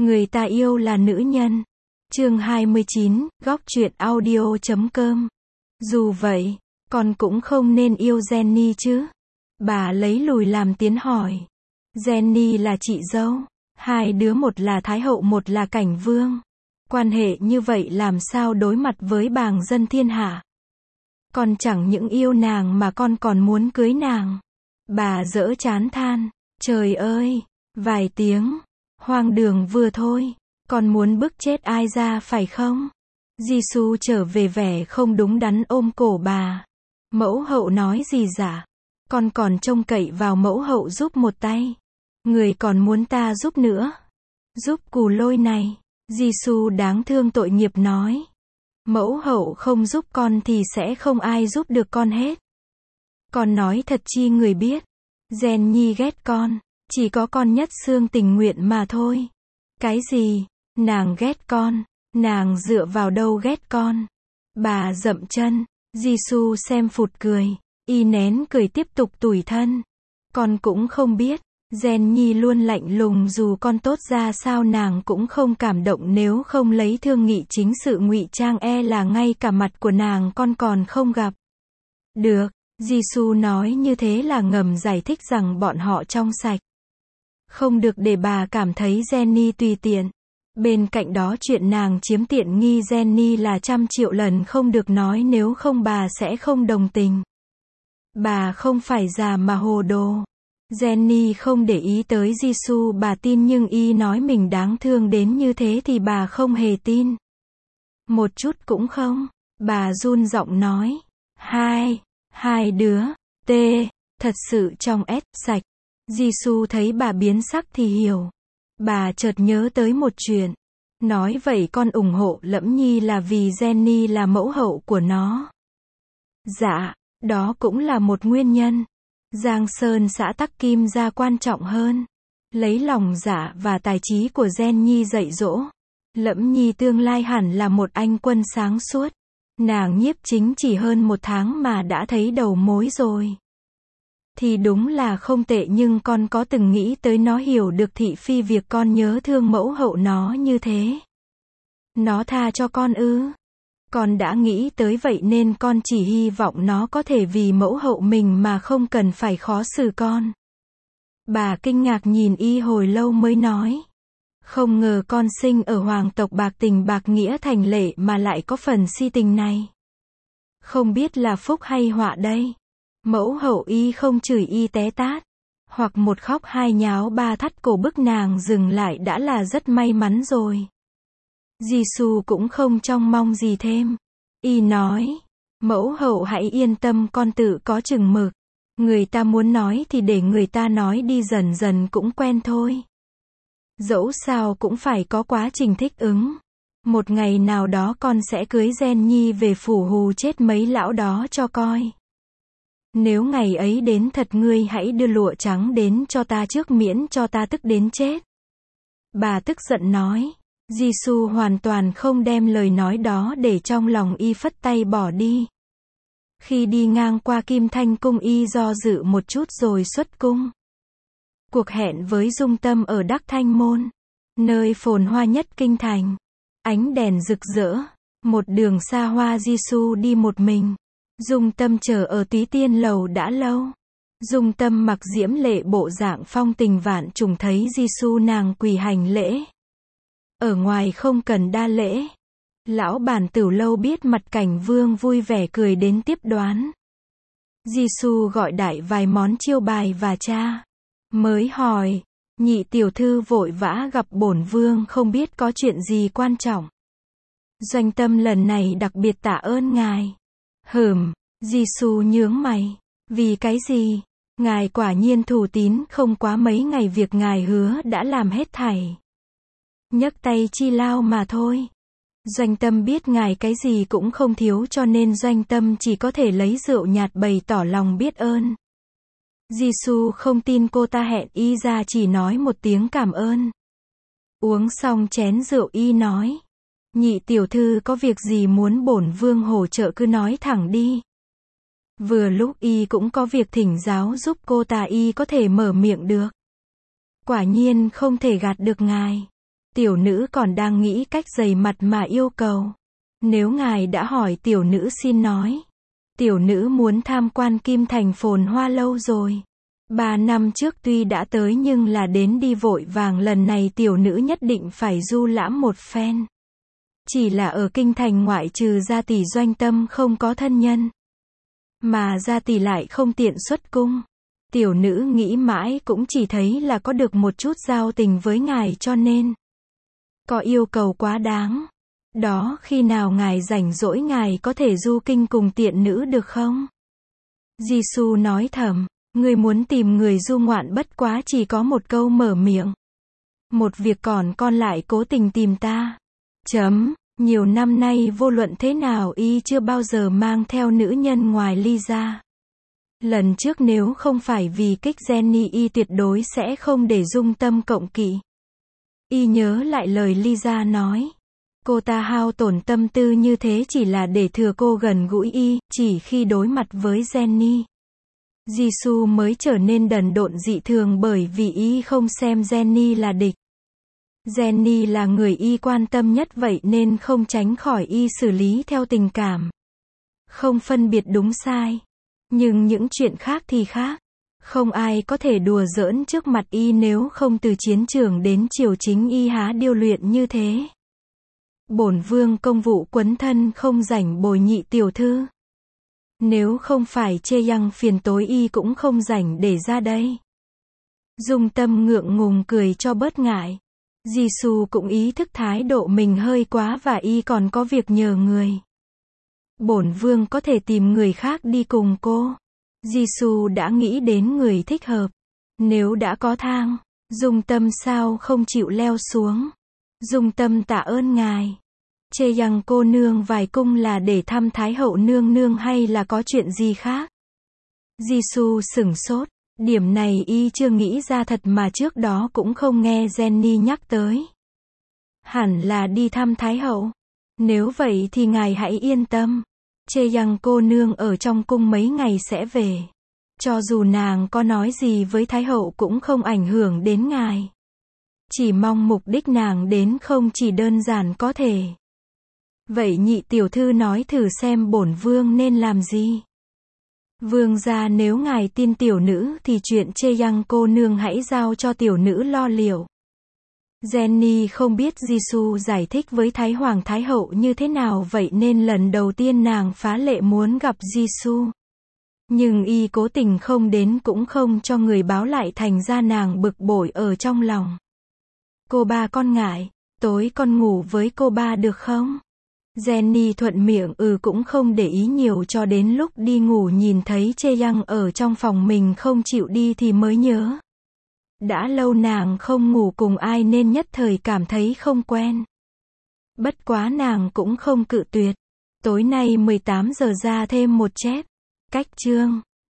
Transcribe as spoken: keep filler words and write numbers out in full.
Người ta yêu là nữ nhân. Chương hai mươi chín, góc truyện audio chấm com. Dù vậy, con cũng không nên yêu Jenny chứ. Bà lấy lùi làm tiến hỏi. Jenny là chị dâu. Hai đứa một là Thái hậu một là Cảnh vương. Quan hệ như vậy làm sao đối mặt với bàng dân thiên hạ. Con chẳng những yêu nàng mà con còn muốn cưới nàng. Bà dỡ chán than. Trời ơi, vài tiếng. Hoang đường vừa thôi. Con muốn bức chết ai ra phải không? Giêsu trở về vẻ không đúng đắn ôm cổ bà. Mẫu hậu nói gì dạ? Con còn trông cậy vào mẫu hậu giúp một tay. Người còn muốn ta giúp nữa. Giúp cù lôi này. Giêsu đáng thương tội nghiệp nói. Mẫu hậu không giúp con thì sẽ không ai giúp được con hết. Con nói thật chi người biết. Jenny ghét con. Chỉ có con nhất xương tình nguyện mà thôi. Cái gì? Nàng ghét con. Nàng dựa vào đâu ghét con? Bà dậm chân. Giêsu xem phụt cười. Y nén cười tiếp tục tủi thân. Con cũng không biết. Jenny luôn lạnh lùng dù con tốt ra sao nàng cũng không cảm động nếu không lấy thương nghị chính sự ngụy trang e là ngay cả mặt của nàng con còn không gặp. Được. Giêsu nói như thế là ngầm giải thích rằng bọn họ trong sạch. Không được để bà cảm thấy Jenny tùy tiện. Bên cạnh đó chuyện nàng chiếm tiện nghi Jenny là trăm triệu lần không được nói nếu không bà sẽ không đồng tình. Bà không phải già mà hồ đồ. Jenny không để ý tới Giêsu bà tin nhưng y nói mình đáng thương đến như thế thì bà không hề tin. Một chút cũng không. Bà run giọng nói. Hai, hai đứa, tê, thật sự trong ép, sạch. Giêsu thấy bà biến sắc thì hiểu. Bà chợt nhớ tới một chuyện. Nói vậy con ủng hộ Lẫm Nhi là vì Jenny là mẫu hậu của nó. Dạ, đó cũng là một nguyên nhân. Giang Sơn xã Tắc Kim gia quan trọng hơn. Lấy lòng dạ và tài trí của Jenny dạy dỗ. Lẫm Nhi tương lai hẳn là một anh quân sáng suốt. Nàng nhiếp chính chỉ hơn một tháng mà đã thấy đầu mối rồi. Thì đúng là không tệ nhưng con có từng nghĩ tới nó hiểu được thị phi việc con nhớ thương mẫu hậu nó như thế. Nó tha cho con ư? Con đã nghĩ tới vậy nên con chỉ hy vọng nó có thể vì mẫu hậu mình mà không cần phải khó xử con. Bà kinh ngạc nhìn y hồi lâu mới nói. Không ngờ con sinh ở hoàng tộc bạc tình bạc nghĩa thành lệ mà lại có phần si tình này. Không biết là phúc hay họa đây. Mẫu hậu y không chửi y té tát. Hoặc một khóc hai nháo ba thắt cổ bức nàng dừng lại đã là rất may mắn rồi. Giêsu cũng không trông mong gì thêm. Y nói. Mẫu hậu hãy yên tâm con tự có chừng mực. Người ta muốn nói thì để người ta nói đi dần dần cũng quen thôi. Dẫu sao cũng phải có quá trình thích ứng. Một ngày nào đó con sẽ cưới Jenny về phủ hù chết mấy lão đó cho coi. Nếu ngày ấy đến thật ngươi hãy đưa lụa trắng đến cho ta trước miễn cho ta tức đến chết. Bà tức giận nói. Giêsu hoàn toàn không đem lời nói đó để trong lòng y phất tay bỏ đi. Khi đi ngang qua Kim Thanh cung y do dự một chút rồi xuất cung. Cuộc hẹn với Dung Tâm ở Đắc Thanh Môn. Nơi phồn hoa nhất kinh thành. Ánh đèn rực rỡ. Một đường xa hoa Giêsu đi một mình. Dung Tâm chờ ở Túy Tiên lầu đã lâu. Dung Tâm mặc diễm lệ bộ dạng phong tình vạn trùng thấy Giêsu nàng quỳ hành lễ. Ở ngoài không cần đa lễ. Lão bản Tửu lâu biết mặt Cảnh vương vui vẻ cười đến tiếp đoán. Giêsu gọi đại vài món chiêu bài và cha. Mới hỏi. Nhị tiểu thư vội vã gặp bổn vương không biết có chuyện gì quan trọng. Doanh Tâm lần này đặc biệt tạ ơn ngài. Hừm. Giêsu nhướng mày. Vì cái gì? Ngài quả nhiên thủ tín không quá mấy ngày việc ngài hứa đã làm hết thảy. Nhấc tay chi lao mà thôi. Doanh Tâm biết ngài cái gì cũng không thiếu cho nên Doanh Tâm chỉ có thể lấy rượu nhạt bày tỏ lòng biết ơn. Giêsu không tin cô ta hẹn y ra chỉ nói một tiếng cảm ơn. Uống xong chén rượu y nói. Nhị tiểu thư có việc gì muốn bổn vương hỗ trợ cứ nói thẳng đi. Vừa lúc y cũng có việc thỉnh giáo giúp cô ta y có thể mở miệng được. Quả nhiên không thể gạt được ngài. Tiểu nữ còn đang nghĩ cách dày mặt mà yêu cầu. Nếu ngài đã hỏi tiểu nữ xin nói. Tiểu nữ muốn tham quan Kim Thành phồn hoa lâu rồi. Ba năm trước tuy đã tới nhưng là đến đi vội vàng, lần này tiểu nữ nhất định phải du lãm một phen. Chỉ là ở kinh thành ngoại trừ gia tỷ Doanh Tâm không có thân nhân. Mà gia tỷ lại không tiện xuất cung. Tiểu nữ nghĩ mãi cũng chỉ thấy là có được một chút giao tình với ngài cho nên. Có yêu cầu quá đáng. Đó, khi nào ngài rảnh rỗi ngài có thể du kinh cùng tiện nữ được không? Giê-xu nói thầm, người muốn tìm người du ngoạn bất quá chỉ có một câu mở miệng. Một việc còn con lại cố tình tìm ta. Chấm, nhiều năm nay vô luận thế nào y chưa bao giờ mang theo nữ nhân ngoài ly ra. Lần trước nếu không phải vì kích Jenny y tuyệt đối sẽ không để Dung Tâm cộng kỵ. Y nhớ lại lời Lisa nói. Cô ta hao tổn tâm tư như thế chỉ là để thừa cô gần gũi y, chỉ khi đối mặt với Jenny. Giê-xu mới trở nên đần độn dị thường bởi vì y không xem Jenny là địch. Jenny là người y quan tâm nhất vậy nên không tránh khỏi y xử lý theo tình cảm. Không phân biệt đúng sai. Nhưng những chuyện khác thì khác. Không ai có thể đùa giỡn trước mặt y nếu không từ chiến trường đến triều chính y há điêu luyện như thế. Bổn vương công vụ quấn thân không rảnh bồi nhị tiểu thư. Nếu không phải chê Yang phiền tối y cũng không rảnh để ra đây. Dung Tâm ngượng ngùng cười cho bớt ngại. Giê-xu cũng ý thức thái độ mình hơi quá và y còn có việc nhờ người. Bổn vương có thể tìm người khác đi cùng cô. Giê-xu đã nghĩ đến người thích hợp. Nếu đã có thang, Dung Tâm sao không chịu leo xuống. Dung Tâm tạ ơn ngài. Chê Yang cô nương vài cung là để thăm Thái hậu nương nương hay là có chuyện gì khác? Giê-xu sửng sốt. Điểm này y chưa nghĩ ra thật mà trước đó cũng không nghe Jenny nhắc tới. Hẳn là đi thăm Thái hậu. Nếu vậy thì ngài hãy yên tâm. Chê Yang cô nương ở trong cung mấy ngày sẽ về. Cho dù nàng có nói gì với Thái hậu cũng không ảnh hưởng đến ngài. Chỉ mong mục đích nàng đến không chỉ đơn giản có thể. Vậy nhị tiểu thư nói thử xem bổn vương nên làm gì? Vương gia nếu ngài tin tiểu nữ thì chuyện Chê Yang cô nương hãy giao cho tiểu nữ lo liệu. Jenny không biết Giê-xu giải thích với Thái Hoàng Thái hậu như thế nào vậy nên lần đầu tiên nàng phá lệ muốn gặp Giê-xu. Nhưng y cố tình không đến cũng không cho người báo lại thành ra nàng bực bội ở trong lòng. Cô ba con ngại, tối con ngủ với cô ba được không? Jenny thuận miệng ừ cũng không để ý nhiều cho đến lúc đi ngủ nhìn thấy Chê Yang ở trong phòng mình không chịu đi thì mới nhớ. Đã lâu nàng không ngủ cùng ai nên nhất thời cảm thấy không quen. Bất quá nàng cũng không cự tuyệt. Tối nay mười tám giờ ra thêm một chép. Cách chương.